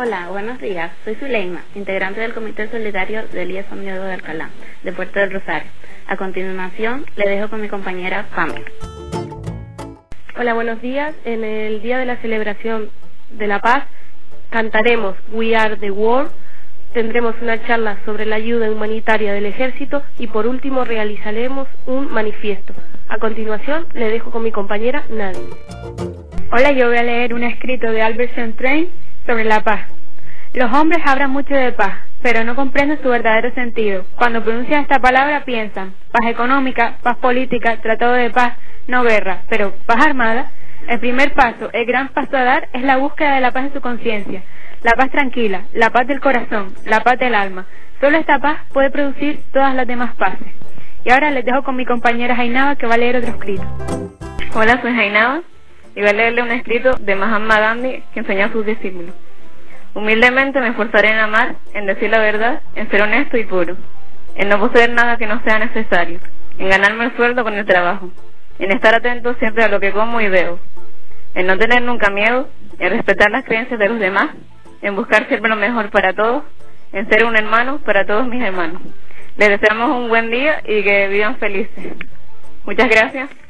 Hola, buenos días. Soy Zuleima, integrante del Comité Solidario del IES San Diego de Alcalá, de Puerto del Rosario. A continuación, le dejo con mi compañera Pamela. Hola, buenos días. En el día de la celebración de la paz, cantaremos We Are the World, tendremos una charla sobre la ayuda humanitaria del ejército y por último realizaremos un manifiesto. A continuación, le dejo con mi compañera Nadia. Hola, yo voy a leer un escrito de Albert Einstein sobre la paz. Los hombres hablan mucho de paz, pero no comprenden su verdadero sentido. Cuando pronuncian esta palabra piensan paz económica, paz política, tratado de paz, no guerra, pero paz armada. El primer paso, el gran paso a dar, es la búsqueda de la paz en su conciencia, la paz tranquila, la paz del corazón, la paz del alma. Solo esta paz puede producir todas las demás paces. Y ahora les dejo con mi compañera Jainaba, que va a leer otro escrito. Hola, soy Jainaba y voy a leerle un escrito de Mahatma Gandhi que enseñó a sus discípulos. Humildemente me esforzaré en amar, en decir la verdad, en ser honesto y puro, en no poseer nada que no sea necesario, en ganarme el sueldo con el trabajo, en estar atento siempre a lo que como y veo, en no tener nunca miedo, en respetar las creencias de los demás, en buscar siempre lo mejor para todos, en ser un hermano para todos mis hermanos. Les deseamos un buen día y que vivan felices. Muchas gracias.